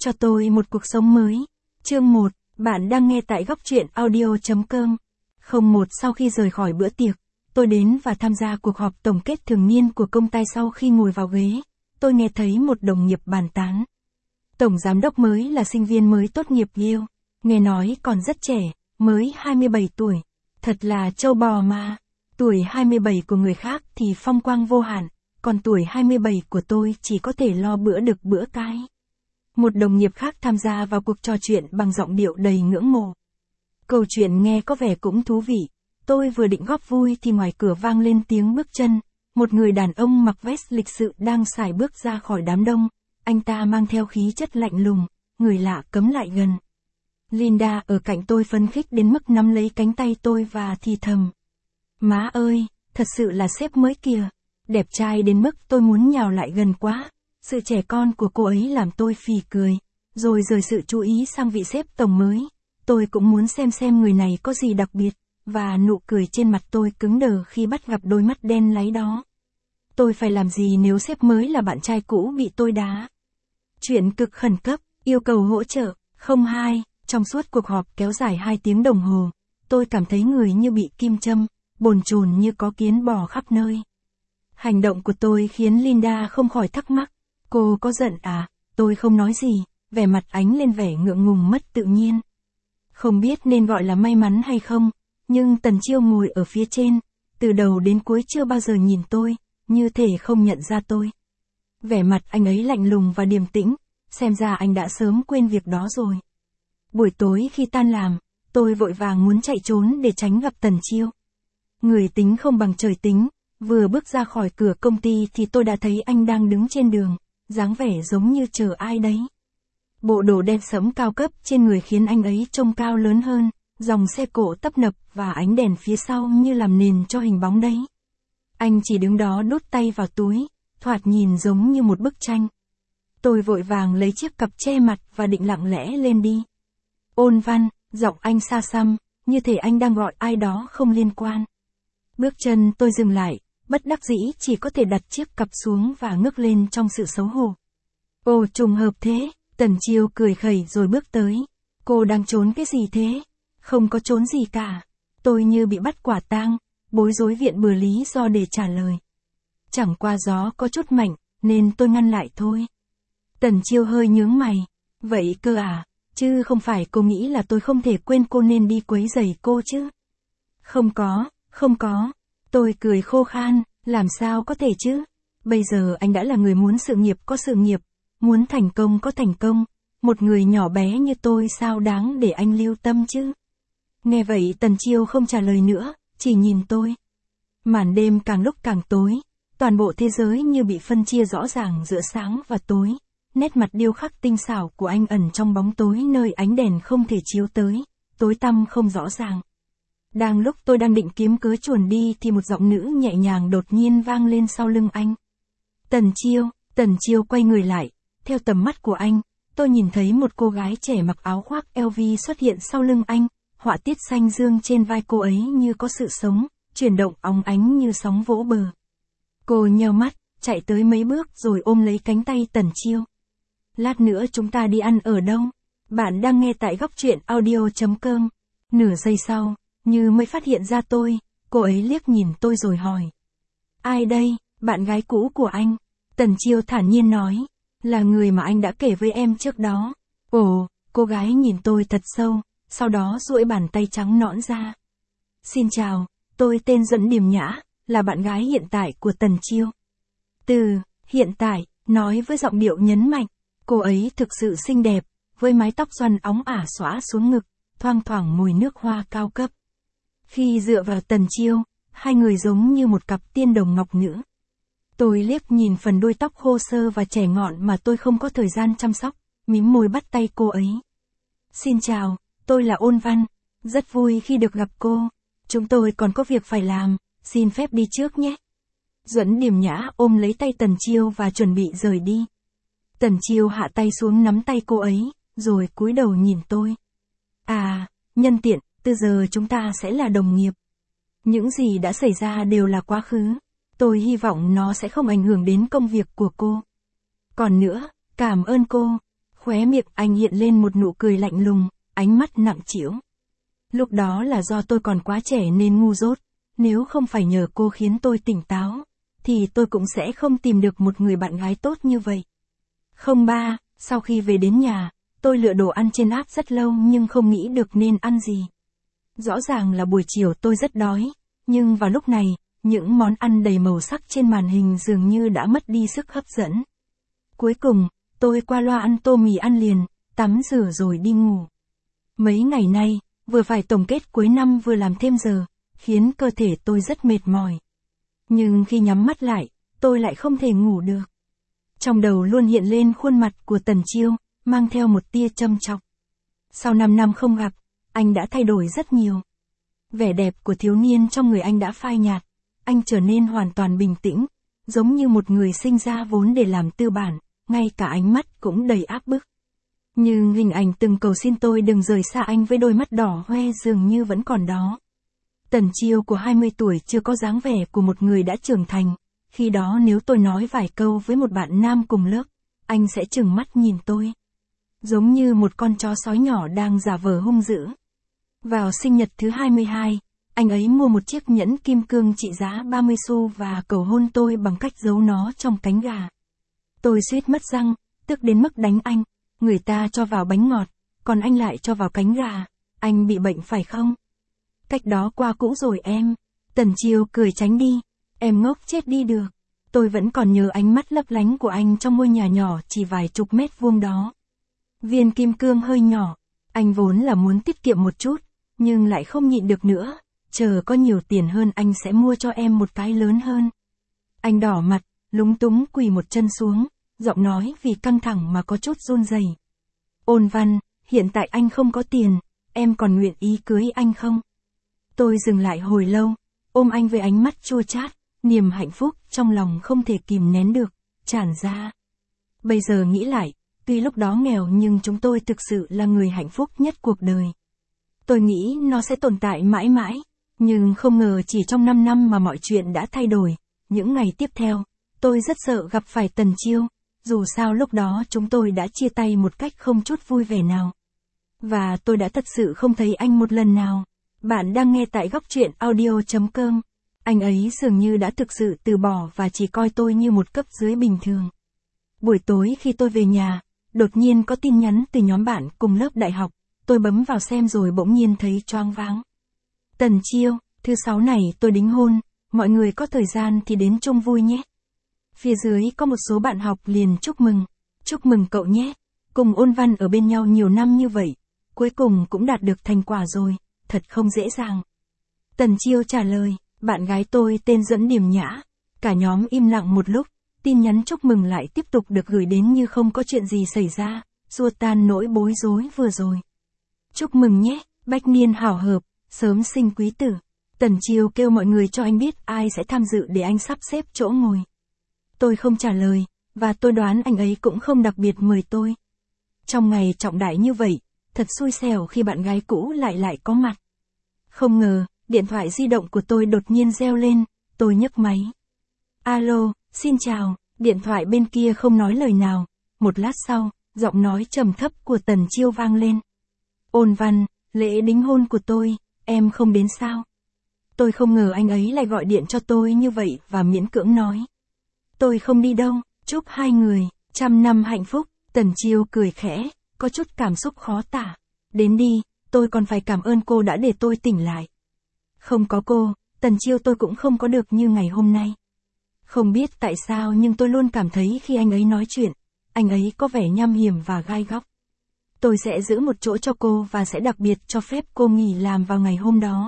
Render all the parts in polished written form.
cho tôi một cuộc sống mới. Chương 1, bạn đang nghe tại góc truyện audio.com. 01 Sau khi rời khỏi bữa tiệc, tôi đến và tham gia cuộc họp tổng kết thường niên của công ty. Sau khi ngồi vào ghế, tôi nghe thấy một đồng nghiệp bàn tán. Tổng giám đốc mới là sinh viên mới tốt nghiệp Yale, nghe nói còn rất trẻ, mới 27 tuổi. Thật là trâu bò mà. Tuổi 27 của người khác thì phong quang vô hạn, còn tuổi 27 của tôi chỉ có thể lo bữa đực bữa cái. Một đồng nghiệp khác tham gia vào cuộc trò chuyện bằng giọng điệu đầy ngưỡng mộ. Câu chuyện nghe có vẻ cũng thú vị. Tôi vừa định góp vui thì ngoài cửa vang lên tiếng bước chân. Một người đàn ông mặc vest lịch sự đang sải bước ra khỏi đám đông. Anh ta mang theo khí chất lạnh lùng, người lạ cấm lại gần. Linda ở cạnh tôi phấn khích đến mức nắm lấy cánh tay tôi và thì thầm. Má ơi, thật sự là sếp mới kìa. Đẹp trai đến mức tôi muốn nhào lại gần quá. Sự trẻ con của cô ấy làm tôi phì cười. Rồi rời sự chú ý sang vị sếp tổng mới. Tôi cũng muốn xem người này có gì đặc biệt. Và nụ cười trên mặt tôi cứng đờ khi bắt gặp đôi mắt đen láy đó. Tôi phải làm gì nếu sếp mới là bạn trai cũ bị tôi đá? Chuyện cực khẩn cấp, yêu cầu hỗ trợ. 02, trong suốt cuộc họp kéo dài 2 tiếng đồng hồ, tôi cảm thấy người như bị kim châm, bồn chồn như có kiến bò khắp nơi. Hành động của tôi khiến Linda không khỏi thắc mắc. Cô có giận à? Tôi không nói gì, vẻ mặt ánh lên vẻ ngượng ngùng mất tự nhiên. Không biết nên gọi là may mắn hay không, nhưng Tần Chiêu ngồi ở phía trên, từ đầu đến cuối chưa bao giờ nhìn tôi, như thể không nhận ra tôi. Vẻ mặt anh ấy lạnh lùng và điềm tĩnh, xem ra anh đã sớm quên việc đó rồi. Buổi tối khi tan làm, tôi vội vàng muốn chạy trốn để tránh gặp Tần Chiêu. Người tính không bằng trời tính, vừa bước ra khỏi cửa công ty thì tôi đã thấy anh đang đứng trên đường, dáng vẻ giống như chờ ai đấy. Bộ đồ đen sẫm cao cấp trên người khiến anh ấy trông cao lớn hơn, dòng xe cộ tấp nập và ánh đèn phía sau như làm nền cho hình bóng đấy. Anh chỉ đứng đó đút tay vào túi, thoạt nhìn giống như một bức tranh. Tôi vội vàng lấy chiếc cặp che mặt và định lặng lẽ lên đi. Ôn Văn, giọng anh xa xăm, như thể anh đang gọi ai đó không liên quan. Bước chân tôi dừng lại, bất đắc dĩ chỉ có thể đặt chiếc cặp xuống và ngước lên trong sự xấu hổ. Ồ, trùng hợp thế, Tần Chiêu cười khẩy rồi bước tới. Cô đang trốn cái gì thế? Không có trốn gì cả. Tôi như bị bắt quả tang, bối rối viện bừa lý do để trả lời. Chẳng qua gió có chút mạnh, nên tôi ngăn lại thôi. Tần Chiêu hơi nhướng mày. Vậy cơ à? Chứ không phải cô nghĩ là tôi không thể quên cô nên đi quấy rầy cô chứ? Không có. Tôi cười khô khan, làm sao có thể chứ? Bây giờ anh đã là người muốn sự nghiệp có sự nghiệp, muốn thành công có thành công. Một người nhỏ bé như tôi sao đáng để anh lưu tâm chứ? Nghe vậy Tần Chiêu không trả lời nữa, chỉ nhìn tôi. Màn đêm càng lúc càng tối, toàn bộ thế giới như bị phân chia rõ ràng giữa sáng và tối. Nét mặt điêu khắc tinh xảo của anh ẩn trong bóng tối nơi ánh đèn không thể chiếu tới, tối tăm không rõ ràng. Đang lúc tôi đang định kiếm cớ chuồn đi thì một giọng nữ nhẹ nhàng đột nhiên vang lên sau lưng anh. Tần Chiêu quay người lại, theo tầm mắt của anh, tôi nhìn thấy một cô gái trẻ mặc áo khoác LV xuất hiện sau lưng anh, họa tiết xanh dương trên vai cô ấy như có sự sống, chuyển động óng ánh như sóng vỗ bờ. Cô nheo mắt, chạy tới mấy bước rồi ôm lấy cánh tay Tần Chiêu. Lát nữa chúng ta đi ăn ở đâu? Bạn đang nghe tại góc truyện audio.com. Nửa giây sau, như mới phát hiện ra tôi, cô ấy liếc nhìn tôi rồi hỏi. Ai đây? Bạn gái cũ của anh. Tần Chiêu thản nhiên nói. Là người mà anh đã kể với em trước đó. Ồ, cô gái nhìn tôi thật sâu, sau đó duỗi bàn tay trắng nõn ra. Xin chào, tôi tên Duẫn Điềm Nhã, là bạn gái hiện tại của Tần Chiêu. Hiện tại, nói với giọng điệu nhấn mạnh. Cô ấy thực sự xinh đẹp, với mái tóc xoăn óng ả xõa xuống ngực, thoang thoảng mùi nước hoa cao cấp. Khi dựa vào Tần Chiêu, hai người giống như một cặp tiên đồng ngọc nữ. Tôi liếc nhìn phần đuôi tóc khô sơ và trẻ ngọn mà tôi không có thời gian chăm sóc, mím môi bắt tay cô ấy. Xin chào, tôi là Ôn Văn, rất vui khi được gặp cô. Chúng tôi còn có việc phải làm, xin phép đi trước nhé. Duẫn Điềm Nhã ôm lấy tay Tần Chiêu và chuẩn bị rời đi. Tần Chiêu hạ tay xuống nắm tay cô ấy, rồi cúi đầu nhìn tôi. À, nhân tiện, từ giờ chúng ta sẽ là đồng nghiệp. Những gì đã xảy ra đều là quá khứ. Tôi hy vọng nó sẽ không ảnh hưởng đến công việc của cô. Còn nữa, cảm ơn cô. Khóe miệng anh hiện lên một nụ cười lạnh lùng, ánh mắt nặng trĩu. Lúc đó là do tôi còn quá trẻ nên ngu dốt, nếu không phải nhờ cô khiến tôi tỉnh táo, thì tôi cũng sẽ không tìm được một người bạn gái tốt như vậy. 03, sau khi về đến nhà, tôi lựa đồ ăn trên app rất lâu nhưng không nghĩ được nên ăn gì. Rõ ràng là buổi chiều tôi rất đói, nhưng vào lúc này, những món ăn đầy màu sắc trên màn hình dường như đã mất đi sức hấp dẫn. Cuối cùng, tôi qua loa ăn tô mì ăn liền, tắm rửa rồi đi ngủ. Mấy ngày nay, vừa phải tổng kết cuối năm vừa làm thêm giờ, khiến cơ thể tôi rất mệt mỏi. Nhưng khi nhắm mắt lại, tôi lại không thể ngủ được. Trong đầu luôn hiện lên khuôn mặt của Tần Chiêu, mang theo một tia châm chọc. Sau 5 năm không gặp, anh đã thay đổi rất nhiều. Vẻ đẹp của thiếu niên trong người anh đã phai nhạt, anh trở nên hoàn toàn bình tĩnh, giống như một người sinh ra vốn để làm tư bản, ngay cả ánh mắt cũng đầy áp bức. Nhưng hình ảnh từng cầu xin tôi đừng rời xa anh với đôi mắt đỏ hoe dường như vẫn còn đó. Tần Chiêu của 20 tuổi chưa có dáng vẻ của một người đã trưởng thành, khi đó nếu tôi nói vài câu với một bạn nam cùng lớp, anh sẽ trừng mắt nhìn tôi. Giống như một con chó sói nhỏ đang giả vờ hung dữ. Vào sinh nhật thứ 22, anh ấy mua một chiếc nhẫn kim cương trị giá 30 xu và cầu hôn tôi bằng cách giấu nó trong cánh gà. Tôi suýt mất răng, tức đến mức đánh anh. Người ta cho vào bánh ngọt, còn anh lại cho vào cánh gà. Anh bị bệnh phải không? Cách đó qua cũ rồi em. Tần Chiêu cười tránh đi. Em ngốc chết đi được. Tôi vẫn còn nhớ ánh mắt lấp lánh của anh trong ngôi nhà nhỏ chỉ vài chục mét vuông đó. Viên kim cương hơi nhỏ. Anh vốn là muốn tiết kiệm một chút, nhưng lại không nhịn được nữa. Chờ có nhiều tiền hơn anh sẽ mua cho em một cái lớn hơn. Anh đỏ mặt, lúng túng quỳ một chân xuống, giọng nói vì căng thẳng mà có chút run rẩy. Ôn Văn, hiện tại anh không có tiền, em còn nguyện ý cưới anh không? Tôi dừng lại hồi lâu, ôm anh với ánh mắt chua chát, niềm hạnh phúc trong lòng không thể kìm nén được, tràn ra. Bây giờ nghĩ lại, tuy lúc đó nghèo nhưng chúng tôi thực sự là người hạnh phúc nhất cuộc đời. Tôi nghĩ nó sẽ tồn tại mãi mãi, nhưng không ngờ chỉ trong 5 năm mà mọi chuyện đã thay đổi. Những ngày tiếp theo, tôi rất sợ gặp phải Tần Chiêu, dù sao lúc đó chúng tôi đã chia tay một cách không chút vui vẻ nào. Và tôi đã thật sự không thấy anh một lần nào. Bạn đang nghe tại góc truyện audio.com. Anh ấy dường như đã thực sự từ bỏ và chỉ coi tôi như một cấp dưới bình thường. Buổi tối khi tôi về nhà, đột nhiên có tin nhắn từ nhóm bạn cùng lớp đại học. Tôi bấm vào xem rồi bỗng nhiên thấy choáng váng. Tần Chiêu, thứ 6 này tôi đính hôn, mọi người có thời gian thì đến chung vui nhé. Phía dưới có một số bạn học liền chúc mừng cậu nhé. Cùng Ôn Văn ở bên nhau nhiều năm như vậy, cuối cùng cũng đạt được thành quả rồi, thật không dễ dàng. Tần Chiêu trả lời, bạn gái tôi tên Duẫn Điềm Nhã. Cả nhóm im lặng một lúc, tin nhắn chúc mừng lại tiếp tục được gửi đến như không có chuyện gì xảy ra, xua tan nỗi bối rối vừa rồi. Chúc mừng nhé, bách niên hảo hợp, sớm sinh quý tử. Tần Chiêu kêu mọi người cho anh biết ai sẽ tham dự để anh sắp xếp chỗ ngồi. Tôi không trả lời, và tôi đoán anh ấy cũng không đặc biệt mời tôi. Trong ngày trọng đại như vậy, thật xui xẻo khi bạn gái cũ lại có mặt. Không ngờ, điện thoại di động của tôi đột nhiên reo lên, tôi nhấc máy. Alo, xin chào, điện thoại bên kia không nói lời nào. Một lát sau, giọng nói trầm thấp của Tần Chiêu vang lên. Ôn Văn, lễ đính hôn của tôi, em không đến sao? Tôi không ngờ anh ấy lại gọi điện cho tôi như vậy và miễn cưỡng nói. Tôi không đi đâu, chúc hai người, 100 năm hạnh phúc. Tần Chiêu cười khẽ, có chút cảm xúc khó tả. Đến đi, tôi còn phải cảm ơn cô đã để tôi tỉnh lại. Không có cô, Tần Chiêu tôi cũng không có được như ngày hôm nay. Không biết tại sao nhưng tôi luôn cảm thấy khi anh ấy nói chuyện, anh ấy có vẻ nham hiểm và gai góc. Tôi sẽ giữ một chỗ cho cô và sẽ đặc biệt cho phép cô nghỉ làm vào ngày hôm đó.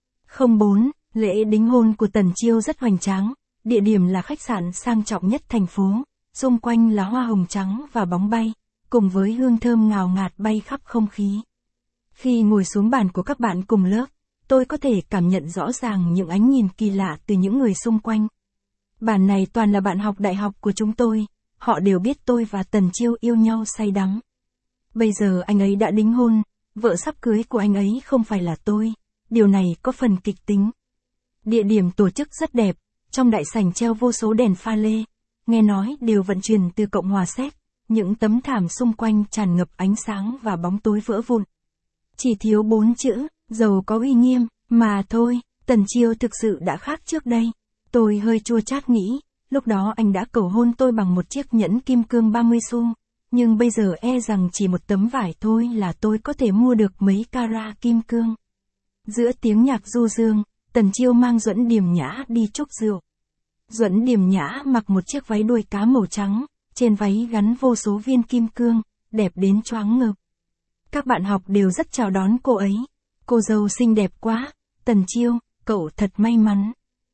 04, lễ đính hôn của Tần Chiêu rất hoành tráng, địa điểm là khách sạn sang trọng nhất thành phố, xung quanh là hoa hồng trắng và bóng bay, cùng với hương thơm ngào ngạt bay khắp không khí. Khi ngồi xuống bàn của các bạn cùng lớp, tôi có thể cảm nhận rõ ràng những ánh nhìn kỳ lạ từ những người xung quanh. Bàn này toàn là bạn học đại học của chúng tôi, họ đều biết tôi và Tần Chiêu yêu nhau say đắm. Bây giờ anh ấy đã đính hôn, vợ sắp cưới của anh ấy không phải là tôi, điều này có phần kịch tính. Địa điểm tổ chức rất đẹp, trong đại sảnh treo vô số đèn pha lê, nghe nói đều vận chuyển từ Cộng hòa Séc, những tấm thảm xung quanh tràn ngập ánh sáng và bóng tối vỡ vụn. Chỉ thiếu 4 chữ, giàu có uy nghiêm, mà thôi, Tần Chiêu thực sự đã khác trước đây. Tôi hơi chua chát nghĩ, lúc đó anh đã cầu hôn tôi bằng một chiếc nhẫn kim cương 30 xu, nhưng bây giờ e rằng chỉ một tấm vải thôi là tôi có thể mua được mấy carat kim cương. Giữa tiếng nhạc du dương, Tần Chiêu mang Duẫn Điềm Nhã đi chúc rượu. Duẫn Điềm Nhã mặc một chiếc váy đuôi cá màu trắng, trên váy gắn vô số viên kim cương, đẹp đến choáng ngợp. Các bạn học đều rất chào đón cô ấy. Cô dâu xinh đẹp quá, Tần Chiêu, cậu thật may mắn.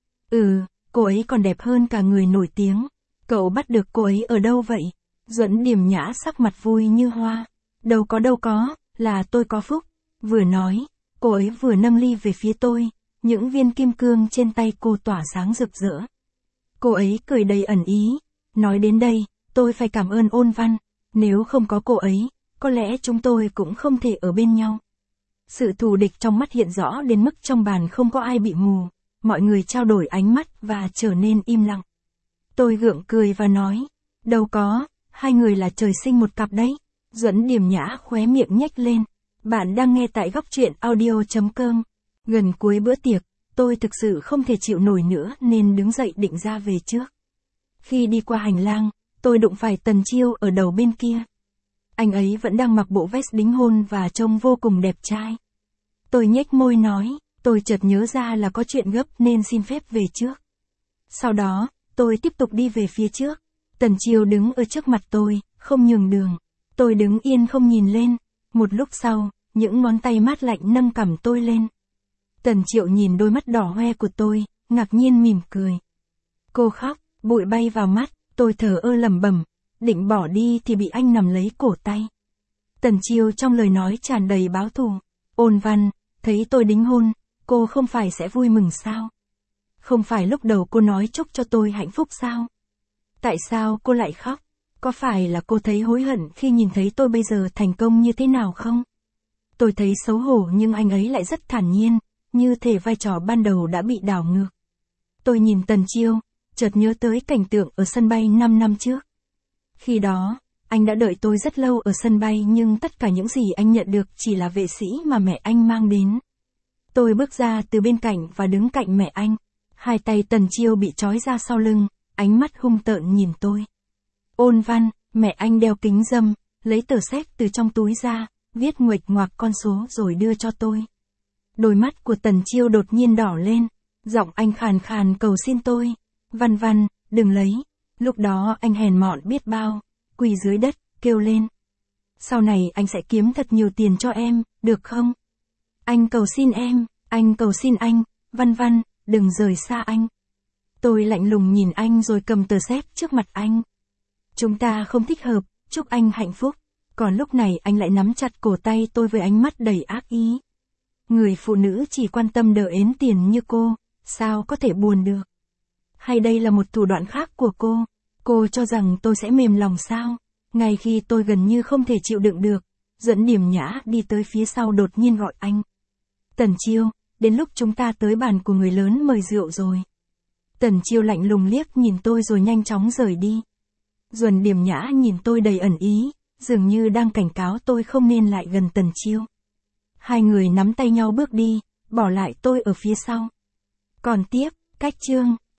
Cô ấy còn đẹp hơn cả người nổi tiếng. Cậu bắt được cô ấy ở đâu vậy? Duẫn Điềm Nhã sắc mặt vui như hoa. Đâu có, là tôi có phúc. Vừa nói, cô ấy vừa nâng ly về phía tôi, những viên kim cương trên tay cô tỏa sáng rực rỡ. Cô ấy cười đầy ẩn ý. Nói đến đây, tôi phải cảm ơn Ôn Văn. Nếu không có cô ấy, có lẽ chúng tôi cũng không thể ở bên nhau. Sự thù địch trong mắt hiện rõ đến mức trong bàn không có ai bị mù. Mọi người trao đổi ánh mắt và trở nên im lặng. Tôi gượng cười và nói, đâu có, hai người là trời sinh một cặp đấy. Duẫn Điềm Nhã khóe miệng nhếch lên. Bạn đang nghe tại góc truyện audio.com. Gần cuối bữa tiệc, tôi thực sự không thể chịu nổi nữa nên đứng dậy định ra về trước. Khi đi qua hành lang, tôi đụng phải Tần Chiêu ở đầu bên kia. Anh ấy vẫn đang mặc bộ vest đính hôn và trông vô cùng đẹp trai. Tôi nhếch môi nói, tôi chợt nhớ ra là có chuyện gấp nên xin phép về trước. Sau đó, tôi tiếp tục đi về phía trước. Tần Chiêu đứng ở trước mặt tôi, không nhường đường. Tôi đứng yên không nhìn lên. Một lúc sau, những ngón tay mát lạnh nâng cằm tôi lên. Tần Chiêu nhìn đôi mắt đỏ hoe của tôi, ngạc nhiên mỉm cười. Cô khóc, bụi bay vào mắt, tôi thở ơ lẩm bẩm, định bỏ đi thì bị anh nắm lấy cổ tay. Tần Chiêu trong lời nói tràn đầy báo thù. Ôn Văn, thấy tôi đính hôn, cô không phải sẽ vui mừng sao? Không phải lúc đầu cô nói chúc cho tôi hạnh phúc sao? Tại sao cô lại khóc? Có phải là cô thấy hối hận khi nhìn thấy tôi bây giờ thành công như thế nào không? Tôi thấy xấu hổ nhưng anh ấy lại rất thản nhiên, như thể vai trò ban đầu đã bị đảo ngược. Tôi nhìn Tần Chiêu, chợt nhớ tới cảnh tượng ở sân bay 5 năm trước. Khi đó, anh đã đợi tôi rất lâu ở sân bay nhưng tất cả những gì anh nhận được chỉ là vệ sĩ mà mẹ anh mang đến. Tôi bước ra từ bên cạnh và đứng cạnh mẹ anh. Hai tay Tần Chiêu bị trói ra sau lưng, ánh mắt hung tợn nhìn tôi. Ôn Văn, mẹ anh đeo kính râm, lấy tờ séc từ trong túi ra, viết nguệch ngoạc con số rồi đưa cho tôi. Đôi mắt của Tần Chiêu đột nhiên đỏ lên, giọng anh khàn khàn cầu xin tôi. Văn Văn, đừng lấy. Lúc đó anh hèn mọn biết bao, quỳ dưới đất, kêu lên. Sau này anh sẽ kiếm thật nhiều tiền cho em, được không? Anh cầu xin em, anh cầu xin anh, Văn Văn, đừng rời xa anh. Tôi lạnh lùng nhìn anh rồi cầm tờ séc trước mặt anh. Chúng ta không thích hợp, chúc anh hạnh phúc. Còn lúc này anh lại nắm chặt cổ tay tôi với ánh mắt đầy ác ý. Người phụ nữ chỉ quan tâm đờ ến tiền như cô, sao có thể buồn được? Hay đây là một thủ đoạn khác của cô? Cô cho rằng tôi sẽ mềm lòng sao? Ngay khi tôi gần như không thể chịu đựng được, Duẫn Điềm Nhã đi tới phía sau đột nhiên gọi anh. Tần Chiêu, đến lúc chúng ta tới bàn của người lớn mời rượu rồi. Tần Chiêu lạnh lùng liếc nhìn tôi rồi nhanh chóng rời đi. Duẫn Điềm Nhã nhìn tôi đầy ẩn ý, dường như đang cảnh cáo tôi không nên lại gần Tần Chiêu. Hai người nắm tay nhau bước đi, bỏ lại tôi ở phía sau. Còn tiếp, cách chương.